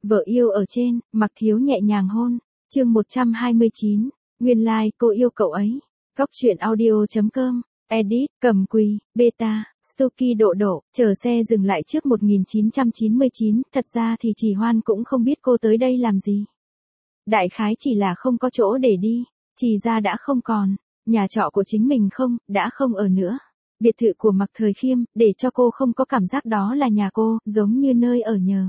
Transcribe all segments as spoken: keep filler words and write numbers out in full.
Vợ yêu ở trên, Mặc Thiếu nhẹ nhàng hôn. Chương một trăm hai mươi chín. Nguyên lai like, cô yêu cậu ấy. Góc truyện audio chấm com. Edit, Cầm Quỳ, Beta, Stuky Độ Độ. Chờ xe dừng lại trước một nghìn chín trăm chín mươi chín, thật ra thì Trì Hoan cũng không biết cô tới đây làm gì. Đại khái chỉ là không có chỗ để đi. Trì gia đã không còn. Nhà trọ của chính mình không, đã không ở nữa. Biệt thự của Mặc Thời Khiêm, để cho cô không có cảm giác đó là nhà cô, giống như nơi ở nhờ.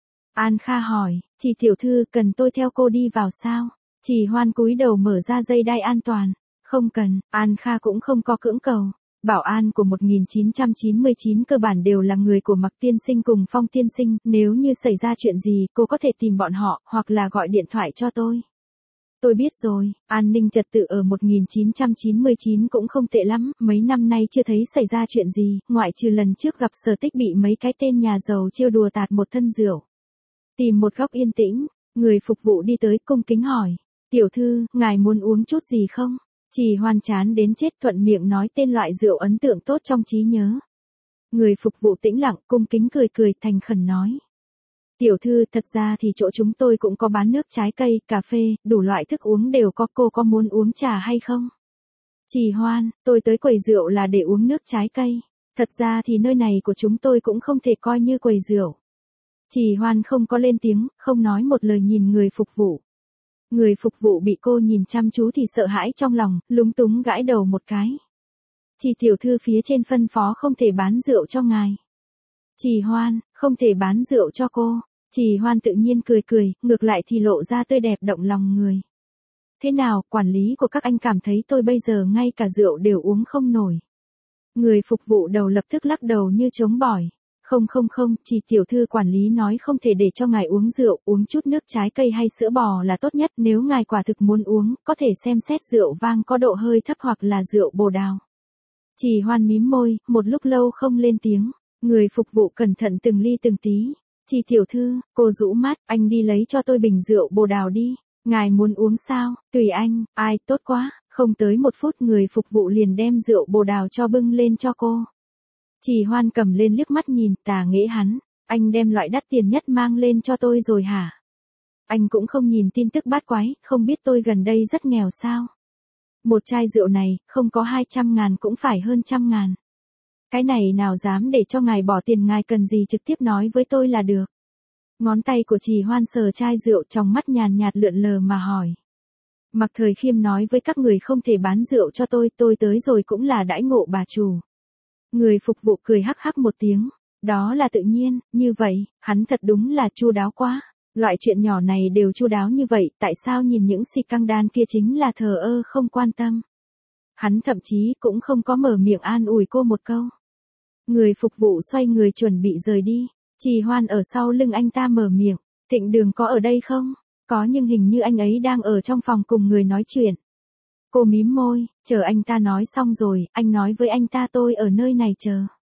An Kha hỏi, chị tiểu thư cần tôi theo cô đi vào sao? Trì Hoan cúi đầu mở ra dây đai an toàn. Không cần, An Kha cũng không có cưỡng cầu. Bảo an của một nghìn chín trăm chín mươi chín cơ bản đều là người của Mặc tiên sinh cùng Phong tiên sinh, nếu như xảy ra chuyện gì, cô có thể tìm bọn họ, hoặc là gọi điện thoại cho tôi. Tôi biết rồi, an ninh trật tự ở một nghìn chín trăm chín mươi chín cũng không tệ lắm, mấy năm nay chưa thấy xảy ra chuyện gì, ngoại trừ lần trước gặp Sở Tích bị mấy cái tên nhà giàu trêu đùa tạt một thân rượu. Tìm một góc yên tĩnh, người phục vụ đi tới cung kính hỏi, tiểu thư, ngài muốn uống chút gì không? Trì Hoan chán đến chết thuận miệng nói tên loại rượu ấn tượng tốt trong trí nhớ. Người phục vụ tĩnh lặng, cung kính cười cười thành khẩn nói. Tiểu thư, thật ra thì chỗ chúng tôi cũng có bán nước trái cây, cà phê, đủ loại thức uống đều có, cô có muốn uống trà hay không? Trì Hoan, tôi tới quầy rượu là để uống nước trái cây. Thật ra thì nơi này của chúng tôi cũng không thể coi như quầy rượu. Trì Hoan không có lên tiếng, không nói một lời nhìn người phục vụ. Người phục vụ bị cô nhìn chăm chú thì sợ hãi trong lòng, lúng túng gãi đầu một cái. Chị tiểu thư phía trên phân phó không thể bán rượu cho ngài. Trì Hoan, không thể bán rượu cho cô. Trì Hoan tự nhiên cười cười, ngược lại thì lộ ra tươi đẹp động lòng người. Thế nào, quản lý của các anh cảm thấy tôi bây giờ ngay cả rượu đều uống không nổi. Người phục vụ đầu lập tức lắc đầu như trống bỏi. Không không không, chỉ tiểu thư quản lý nói không thể để cho ngài uống rượu, uống chút nước trái cây hay sữa bò là tốt nhất, nếu ngài quả thực muốn uống, có thể xem xét rượu vang có độ hơi thấp hoặc là rượu bồ đào. Trì Hoan mím môi, một lúc lâu không lên tiếng, người phục vụ cẩn thận từng ly từng tí. Chị tiểu thư, cô rũ mắt, anh đi lấy cho tôi bình rượu bồ đào đi, ngài muốn uống sao, tùy anh, ai, tốt quá, không tới một phút người phục vụ liền đem rượu bồ đào cho bưng lên cho cô. Trì Hoan cầm lên liếc mắt nhìn, tà nghĩ hắn, anh đem loại đắt tiền nhất mang lên cho tôi rồi hả? Anh cũng không nhìn tin tức bát quái, không biết tôi gần đây rất nghèo sao? Một chai rượu này, không có hai trăm ngàn cũng phải hơn trăm ngàn. Cái này nào dám để cho ngài bỏ tiền, ngài cần gì trực tiếp nói với tôi là được. Ngón tay của Trì Hoan sờ chai rượu, trong mắt nhàn nhạt lượn lờ mà hỏi. Mặc Thời Khiêm nói với các người không thể bán rượu cho tôi, tôi tới rồi cũng là đãi ngộ bà chủ. Người phục vụ cười hắc hắc một tiếng, đó là tự nhiên, như vậy, hắn thật đúng là chu đáo quá, loại chuyện nhỏ này đều chu đáo như vậy, tại sao nhìn những si căng đan kia chính là thờ ơ không quan tâm. Hắn thậm chí cũng không có mở miệng an ủi cô một câu. Người phục vụ xoay người chuẩn bị rời đi, Trì Hoan ở sau lưng anh ta mở miệng, Thịnh Đường có ở đây không? Có, nhưng hình như anh ấy đang ở trong phòng cùng người nói chuyện. Cô mím môi, chờ anh ta nói xong rồi, anh nói với anh ta tôi ở nơi này chờ.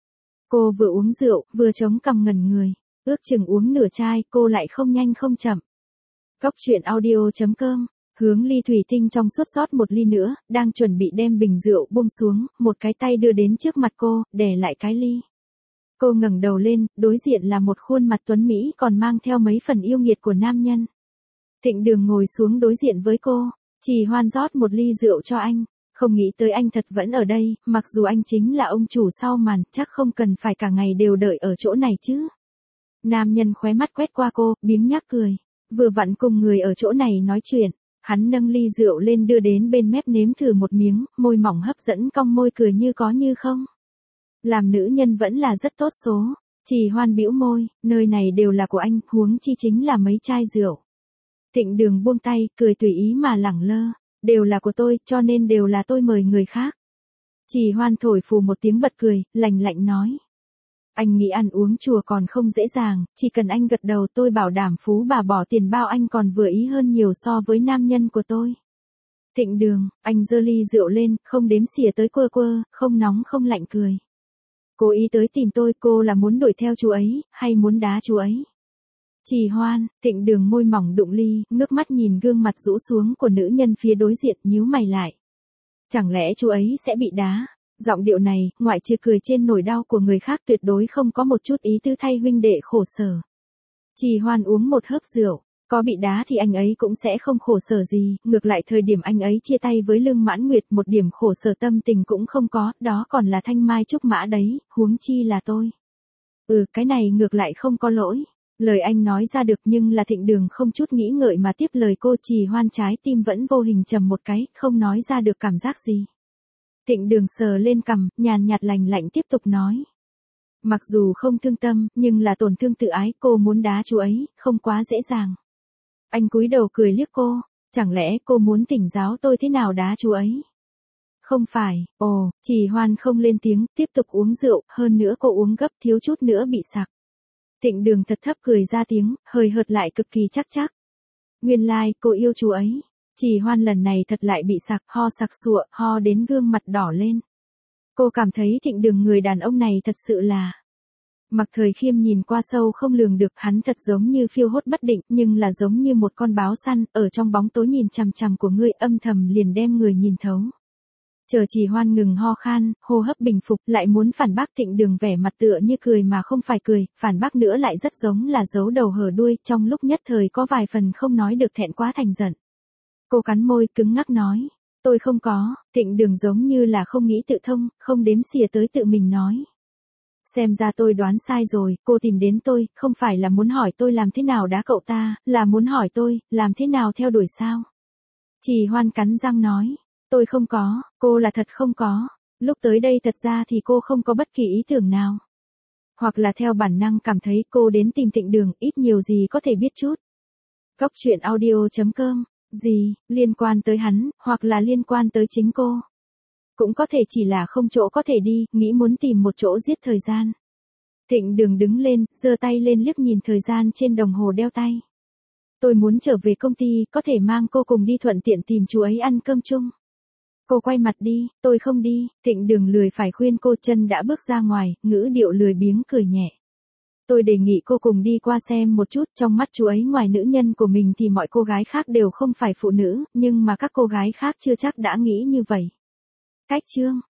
Cô vừa uống rượu, vừa chống cằm ngẩn người, ước chừng uống nửa chai, cô lại không nhanh không chậm. Góc truyện audio chấm com, hướng ly thủy tinh trong suốt rót một ly nữa, đang chuẩn bị đem bình rượu buông xuống, một cái tay đưa đến trước mặt cô, đè lại cái ly. Cô ngẩng đầu lên, đối diện là một khuôn mặt tuấn Mỹ còn mang theo mấy phần yêu nghiệt của nam nhân. Thịnh Đường ngồi xuống đối diện với cô. Trì Hoan rót một ly rượu cho anh, không nghĩ tới anh thật vẫn ở đây, mặc dù anh chính là ông chủ sau màn, chắc không cần phải cả ngày đều đợi ở chỗ này chứ. Nam nhân khóe mắt quét qua cô, biếng nhác cười, vừa vặn cùng người ở chỗ này nói chuyện, hắn nâng ly rượu lên đưa đến bên mép nếm thử một miếng, môi mỏng hấp dẫn cong môi cười như có như không. Làm nữ nhân vẫn là rất tốt số. Trì Hoan bĩu môi, nơi này đều là của anh, huống chi chính là mấy chai rượu. Thịnh Đường buông tay, cười tùy ý mà lẳng lơ, đều là của tôi, cho nên đều là tôi mời người khác. Trì Hoan thổi phù một tiếng bật cười, lạnh lạnh nói. Anh nghĩ ăn uống chùa còn không dễ dàng, chỉ cần anh gật đầu tôi bảo đảm phú bà bỏ tiền bao anh còn vừa ý hơn nhiều so với nam nhân của tôi. Thịnh Đường, anh giơ ly rượu lên, không đếm xỉa tới quơ quơ, không nóng không lạnh cười. Cố ý tới tìm tôi, cô là muốn đuổi theo chú ấy, hay muốn đá chú ấy? Trì Hoan, Thịnh Đường môi mỏng đụng ly, ngước mắt nhìn gương mặt rũ xuống của nữ nhân phía đối diện, nhíu mày lại. Chẳng lẽ chú ấy sẽ bị đá? Giọng điệu này, ngoại trừ cười trên nỗi đau của người khác tuyệt đối không có một chút ý tư thay huynh đệ khổ sở. Trì Hoan uống một hớp rượu, có bị đá thì anh ấy cũng sẽ không khổ sở gì, ngược lại thời điểm anh ấy chia tay với Lương Mãn Nguyệt một điểm khổ sở tâm tình cũng không có, đó còn là thanh mai trúc mã đấy, huống chi là tôi. Ừ, cái này ngược lại không có lỗi. Lời anh nói ra được nhưng là Thịnh Đường không chút nghĩ ngợi mà tiếp lời cô. Trì Hoan trái tim vẫn vô hình trầm một cái, không nói ra được cảm giác gì. Thịnh Đường sờ lên cằm, nhàn nhạt lành lạnh tiếp tục nói. Mặc dù không thương tâm, nhưng là tổn thương tự ái, cô muốn đá chú ấy, không quá dễ dàng. Anh cúi đầu cười liếc cô, chẳng lẽ cô muốn thỉnh giáo tôi thế nào đá chú ấy? Không phải, ồ, Trì Hoan không lên tiếng, tiếp tục uống rượu, hơn nữa cô uống gấp thiếu chút nữa bị sặc. Thịnh Đường thật thấp cười ra tiếng, hơi hợt lại cực kỳ chắc chắc. Nguyên lai, like, cô yêu chú ấy. Trì Hoan lần này thật lại bị sặc, ho sặc sụa, ho đến gương mặt đỏ lên. Cô cảm thấy Thịnh Đường người đàn ông này thật sự là... Mặc Thời Khiêm nhìn qua sâu không lường được, hắn thật giống như phiêu hốt bất định, nhưng là giống như một con báo săn, ở trong bóng tối nhìn chằm chằm của ngươi, âm thầm liền đem người nhìn thấu. Chờ Trì Hoan ngừng ho khan, hô hấp bình phục, lại muốn phản bác. Thịnh Đường vẻ mặt tựa như cười mà không phải cười, phản bác nữa lại rất giống là giấu đầu hở đuôi, trong lúc nhất thời có vài phần không nói được, thẹn quá thành giận. Cô cắn môi, cứng ngắc nói, tôi không có. Thịnh Đường giống như là không nghĩ tự thông, không đếm xỉa tới tự mình nói. Xem ra tôi đoán sai rồi, cô tìm đến tôi, không phải là muốn hỏi tôi làm thế nào đá cậu ta, là muốn hỏi tôi, làm thế nào theo đuổi sao? Trì Hoan cắn răng nói, tôi không có, cô là thật không có. Lúc tới đây thật ra thì cô không có bất kỳ ý tưởng nào. Hoặc là theo bản năng cảm thấy cô đến tìm Thịnh Đường, ít nhiều gì có thể biết chút. Góc truyện audio chấm com, gì, liên quan tới hắn, hoặc là liên quan tới chính cô. Cũng có thể chỉ là không chỗ có thể đi, nghĩ muốn tìm một chỗ giết thời gian. Thịnh Đường đứng lên, giơ tay lên liếc nhìn thời gian trên đồng hồ đeo tay. Tôi muốn trở về công ty, có thể mang cô cùng đi thuận tiện tìm chú ấy ăn cơm chung. Cô quay mặt đi, tôi không đi. Thịnh Đường lười phải khuyên cô, chân đã bước ra ngoài, ngữ điệu lười biếng cười nhẹ. Tôi đề nghị cô cùng đi qua xem một chút, trong mắt chú ấy ngoài nữ nhân của mình thì mọi cô gái khác đều không phải phụ nữ, nhưng mà các cô gái khác chưa chắc đã nghĩ như vậy. Cách chương